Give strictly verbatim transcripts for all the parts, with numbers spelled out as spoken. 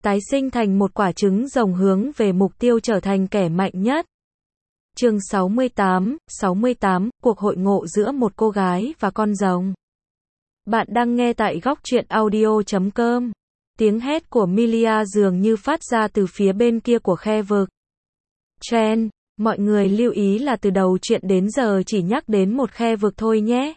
tái sinh thành một quả trứng rồng hướng về mục tiêu trở thành kẻ mạnh nhất. Chương sáu mươi tám, sáu mươi tám, cuộc hội ngộ giữa một cô gái và con rồng. Bạn đang nghe tại góc truyện audio chấm com. Tiếng hét của Milia dường như phát ra từ phía bên kia của khe vực. Chen, mọi người lưu ý là từ đầu chuyện đến giờ chỉ nhắc đến một khe vực thôi nhé.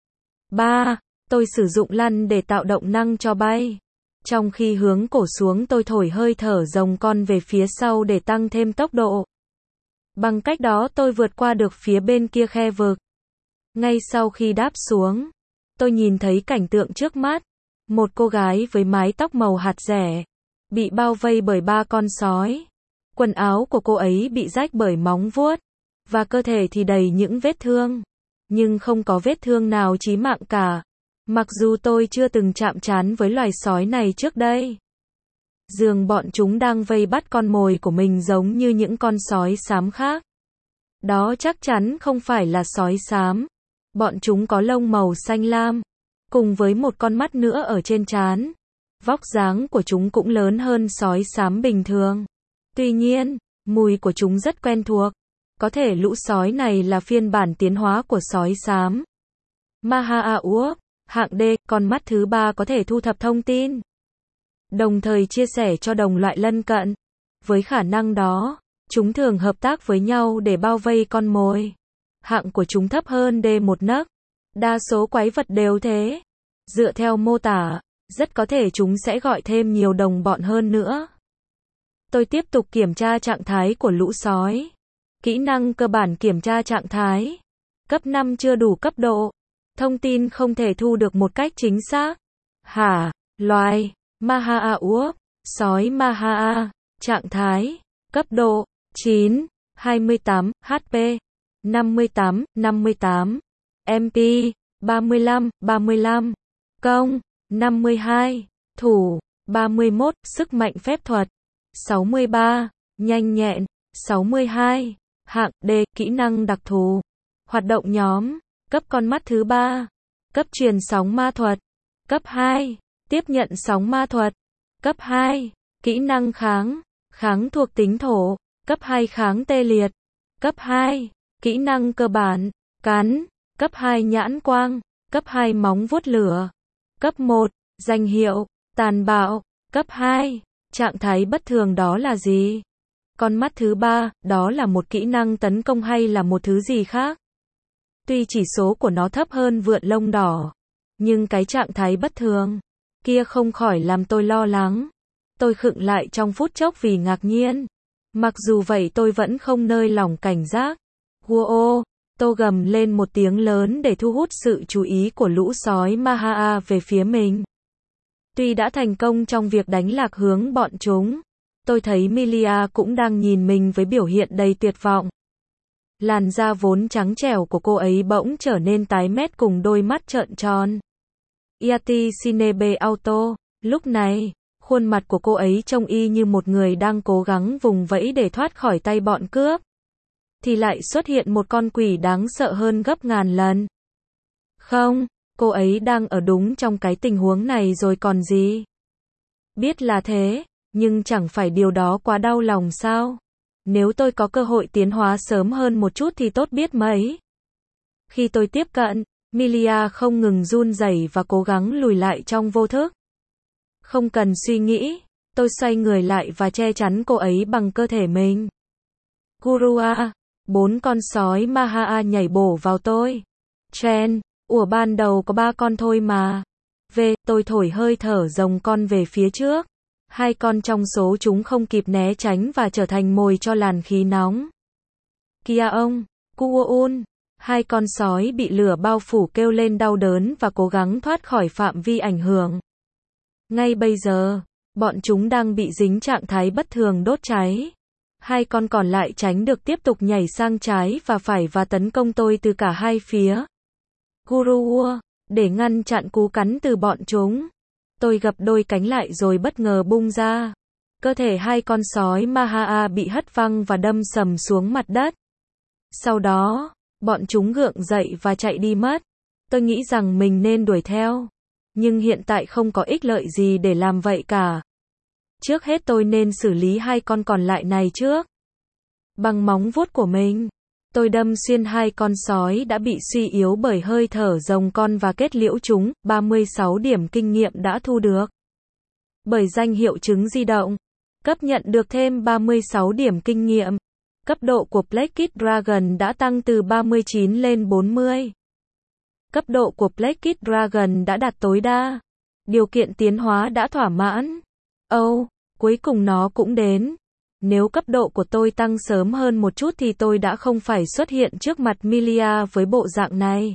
ba. Tôi sử dụng lăn để tạo động năng cho bay. Trong khi hướng cổ xuống tôi thổi hơi thở rồng con về phía sau để tăng thêm tốc độ. Bằng cách đó tôi vượt qua được phía bên kia khe vực. Ngay sau khi đáp xuống, tôi nhìn thấy cảnh tượng trước mắt. Một cô gái với mái tóc màu hạt rẻ, bị bao vây bởi ba con sói. Quần áo của cô ấy bị rách bởi móng vuốt, và cơ thể thì đầy những vết thương. Nhưng không có vết thương nào chí mạng cả. Mặc dù tôi chưa từng chạm trán với loài sói này trước đây. Dường bọn chúng đang vây bắt con mồi của mình giống như những con sói xám khác. Đó chắc chắn không phải là sói xám. Bọn chúng có lông màu xanh lam, cùng với một con mắt nữa ở trên trán. Vóc dáng của chúng cũng lớn hơn sói xám bình thường. Tuy nhiên, mùi của chúng rất quen thuộc. Có thể lũ sói này là phiên bản tiến hóa của sói xám. Maha-Uop, hạng D, con mắt thứ ba có thể thu thập thông tin, đồng thời chia sẻ cho đồng loại lân cận. Với khả năng đó, chúng thường hợp tác với nhau để bao vây con mồi. Hạng của chúng thấp hơn D một nấc. Đa số quái vật đều thế. Dựa theo mô tả, rất có thể chúng sẽ gọi thêm nhiều đồng bọn hơn nữa. Tôi tiếp tục kiểm tra trạng thái của lũ sói. Kỹ năng cơ bản kiểm tra trạng thái. Cấp năm chưa đủ cấp độ. Thông tin không thể thu được một cách chính xác. Hả? Loài Maha-Uop, sói Maha, trạng thái, cấp độ chín, hai mươi tám, hát pê năm mươi tám, năm mươi tám, em pê ba mươi lăm, ba mươi lăm, công năm mươi hai, thủ ba mươi mốt, sức mạnh phép thuật sáu mươi ba, nhanh nhẹn sáu mươi hai, hạng D, kỹ năng đặc thù, hoạt động nhóm, cấp con mắt thứ ba, cấp truyền sóng ma thuật, cấp hai, tiếp nhận sóng ma thuật, cấp hai, kỹ năng kháng, kháng thuộc tính thổ, cấp hai kháng tê liệt, cấp hai, kỹ năng cơ bản, cắn, cấp hai nhãn quang, cấp hai móng vuốt lửa, cấp một, danh hiệu, tàn bạo, cấp hai, trạng thái bất thường đó là gì? Con mắt thứ ba, đó là một kỹ năng tấn công hay là một thứ gì khác? Tuy chỉ số của nó thấp hơn vượn lông đỏ, nhưng cái trạng thái bất thường kia không khỏi làm tôi lo lắng. Tôi khựng lại trong phút chốc vì ngạc nhiên. Mặc dù vậy tôi vẫn không nơi lỏng cảnh giác. Wow! Tôi gầm lên một tiếng lớn để thu hút sự chú ý của lũ sói Maha về phía mình. Tuy đã thành công trong việc đánh lạc hướng bọn chúng, tôi thấy Milia cũng đang nhìn mình với biểu hiện đầy tuyệt vọng. Làn da vốn trắng trẻo của cô ấy bỗng trở nên tái mét cùng đôi mắt trợn tròn. Yati Cinebe Auto, lúc này, khuôn mặt của cô ấy trông y như một người đang cố gắng vùng vẫy để thoát khỏi tay bọn cướp. Thì lại xuất hiện một con quỷ đáng sợ hơn gấp ngàn lần. Không, cô ấy đang ở đúng trong cái tình huống này rồi còn gì. Biết là thế, nhưng chẳng phải điều đó quá đau lòng sao? Nếu tôi có cơ hội tiến hóa sớm hơn một chút thì tốt biết mấy. Khi tôi tiếp cận, Milia không ngừng run rẩy và cố gắng lùi lại trong vô thức. Không cần suy nghĩ, tôi xoay người lại và che chắn cô ấy bằng cơ thể mình. Gurua, bốn con sói Maha nhảy bổ vào tôi. Chen, ủa ban đầu có ba con thôi mà. V, tôi thổi hơi thở rồng con về phía trước. Hai con trong số chúng không kịp né tránh và trở thành mồi cho làn khí nóng. Kia ông, Kuoun, hai con sói bị lửa bao phủ kêu lên đau đớn và cố gắng thoát khỏi phạm vi ảnh hưởng. Ngay bây giờ, bọn chúng đang bị dính trạng thái bất thường đốt cháy. Hai con còn lại tránh được tiếp tục nhảy sang trái và phải và tấn công tôi từ cả hai phía. Gurua, để ngăn chặn cú cắn từ bọn chúng. Tôi gập đôi cánh lại rồi bất ngờ bung ra. Cơ thể hai con sói Maha bị hất văng và đâm sầm xuống mặt đất. Sau đó, bọn chúng gượng dậy và chạy đi mất. Tôi nghĩ rằng mình nên đuổi theo. Nhưng hiện tại không có ích lợi gì để làm vậy cả. Trước hết tôi nên xử lý hai con còn lại này trước. Bằng móng vuốt của mình, tôi đâm xuyên hai con sói đã bị suy yếu bởi hơi thở rồng con và kết liễu chúng, ba mươi sáu điểm kinh nghiệm đã thu được. Bởi danh hiệu trứng di động, cấp nhận được thêm ba mươi sáu điểm kinh nghiệm. Cấp độ của Plague Kid Dragon đã tăng từ ba mươi chín lên bốn mươi. Cấp độ của Plague Kid Dragon đã đạt tối đa. Điều kiện tiến hóa đã thỏa mãn. Oh, cuối cùng nó cũng đến. Nếu cấp độ của tôi tăng sớm hơn một chút thì tôi đã không phải xuất hiện trước mặt Milia với bộ dạng này.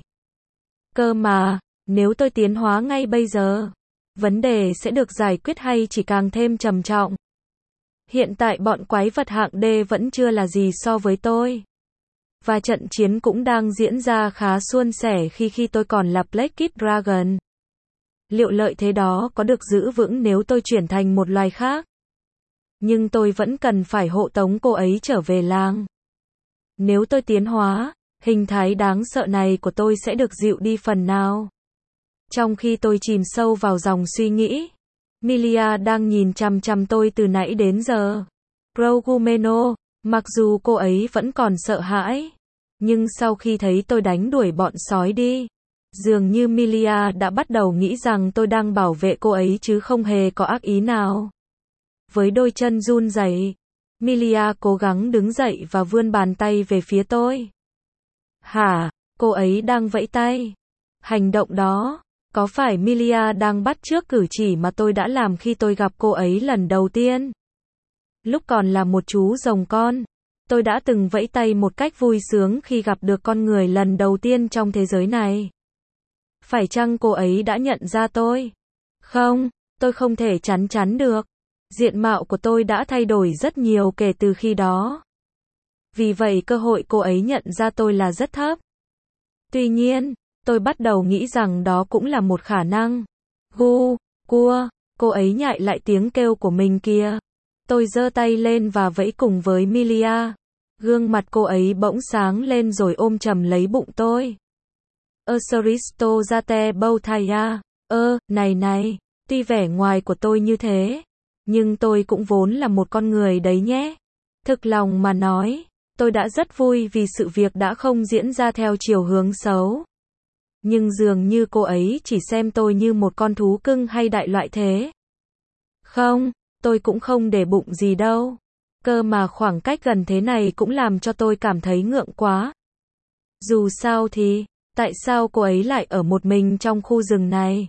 Cơ mà, nếu tôi tiến hóa ngay bây giờ, vấn đề sẽ được giải quyết hay chỉ càng thêm trầm trọng? Hiện tại bọn quái vật hạng D vẫn chưa là gì so với tôi. Và trận chiến cũng đang diễn ra khá suôn sẻ khi khi tôi còn là Plague Kid Dragon. Liệu lợi thế đó có được giữ vững nếu tôi chuyển thành một loài khác? Nhưng tôi vẫn cần phải hộ tống cô ấy trở về làng. Nếu tôi tiến hóa, hình thái đáng sợ này của tôi sẽ được dịu đi phần nào. Trong khi tôi chìm sâu vào dòng suy nghĩ, Milia đang nhìn chằm chằm tôi từ nãy đến giờ. Progumeno, mặc dù cô ấy vẫn còn sợ hãi, nhưng sau khi thấy tôi đánh đuổi bọn sói đi, dường như Milia đã bắt đầu nghĩ rằng tôi đang bảo vệ cô ấy chứ không hề có ác ý nào. Với đôi chân run rẩy, Milia cố gắng đứng dậy và vươn bàn tay về phía tôi. Hả, cô ấy đang vẫy tay. Hành động đó, có phải Milia đang bắt chước cử chỉ mà tôi đã làm khi tôi gặp cô ấy lần đầu tiên? Lúc còn là một chú rồng con, tôi đã từng vẫy tay một cách vui sướng khi gặp được con người lần đầu tiên trong thế giới này. Phải chăng cô ấy đã nhận ra tôi? Không, tôi không thể chắn chắn được. Diện mạo của tôi đã thay đổi rất nhiều kể từ khi đó. Vì vậy cơ hội cô ấy nhận ra tôi là rất thấp. Tuy nhiên, tôi bắt đầu nghĩ rằng đó cũng là một khả năng. Gu, cua, cô ấy nhại lại tiếng kêu của mình kìa. Tôi giơ tay lên và vẫy cùng với Milia. Gương mặt cô ấy bỗng sáng lên rồi ôm chầm lấy bụng tôi. Asaristo Zate Boutaya. Ơ, này này, tuy vẻ ngoài của tôi như thế, nhưng tôi cũng vốn là một con người đấy nhé. Thực lòng mà nói, tôi đã rất vui vì sự việc đã không diễn ra theo chiều hướng xấu. Nhưng dường như cô ấy chỉ xem tôi như một con thú cưng hay đại loại thế. Không, tôi cũng không để bụng gì đâu. Cơ mà khoảng cách gần thế này cũng làm cho tôi cảm thấy ngượng quá. Dù sao thì, tại sao cô ấy lại ở một mình trong khu rừng này?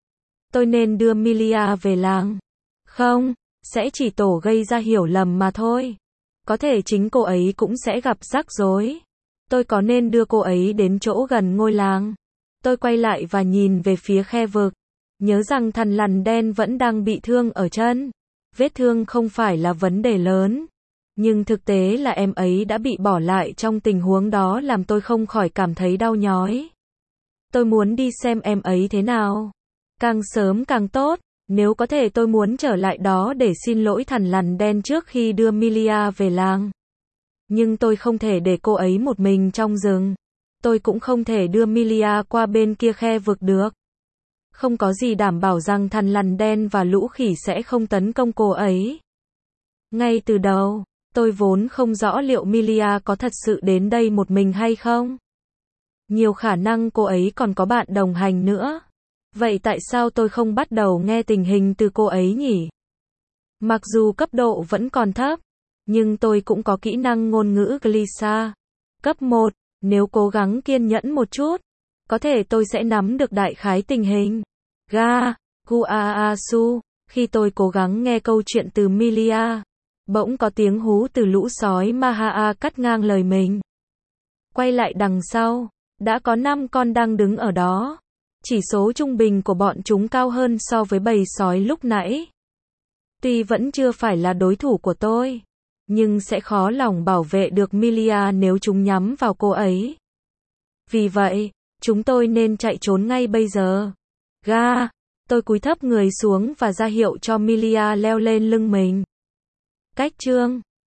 Tôi nên đưa Milia về làng. Không, sẽ chỉ tổ gây ra hiểu lầm mà thôi. Có thể chính cô ấy cũng sẽ gặp rắc rối. Tôi có nên đưa cô ấy đến chỗ gần ngôi làng? Tôi quay lại và nhìn về phía khe vực. Nhớ rằng thằn lằn đen vẫn đang bị thương ở chân. Vết thương không phải là vấn đề lớn. Nhưng thực tế là em ấy đã bị bỏ lại trong tình huống đó làm tôi không khỏi cảm thấy đau nhói. Tôi muốn đi xem em ấy thế nào. Càng sớm càng tốt. Nếu có thể tôi muốn trở lại đó để xin lỗi thằn lằn đen trước khi đưa Milia về làng. Nhưng tôi không thể để cô ấy một mình trong rừng. Tôi cũng không thể đưa Milia qua bên kia khe vực được. Không có gì đảm bảo rằng thằn lằn đen và lũ khỉ sẽ không tấn công cô ấy. Ngay từ đầu, tôi vốn không rõ liệu Milia có thật sự đến đây một mình hay không. Nhiều khả năng cô ấy còn có bạn đồng hành nữa. Vậy tại sao tôi không bắt đầu nghe tình hình từ cô ấy nhỉ? Mặc dù cấp độ vẫn còn thấp, nhưng tôi cũng có kỹ năng ngôn ngữ Glissa. Cấp một, nếu cố gắng kiên nhẫn một chút, có thể tôi sẽ nắm được đại khái tình hình. Ga, Guaasu, khi tôi cố gắng nghe câu chuyện từ Milia, bỗng có tiếng hú từ lũ sói Mahaa cắt ngang lời mình. Quay lại đằng sau, đã có năm con đang đứng ở đó. Chỉ số trung bình của bọn chúng cao hơn so với bầy sói lúc nãy. Tuy vẫn chưa phải là đối thủ của tôi, nhưng sẽ khó lòng bảo vệ được Milia nếu chúng nhắm vào cô ấy. Vì vậy, chúng tôi nên chạy trốn ngay bây giờ. Ga, tôi cúi thấp người xuống và ra hiệu cho Milia leo lên lưng mình. Cách chương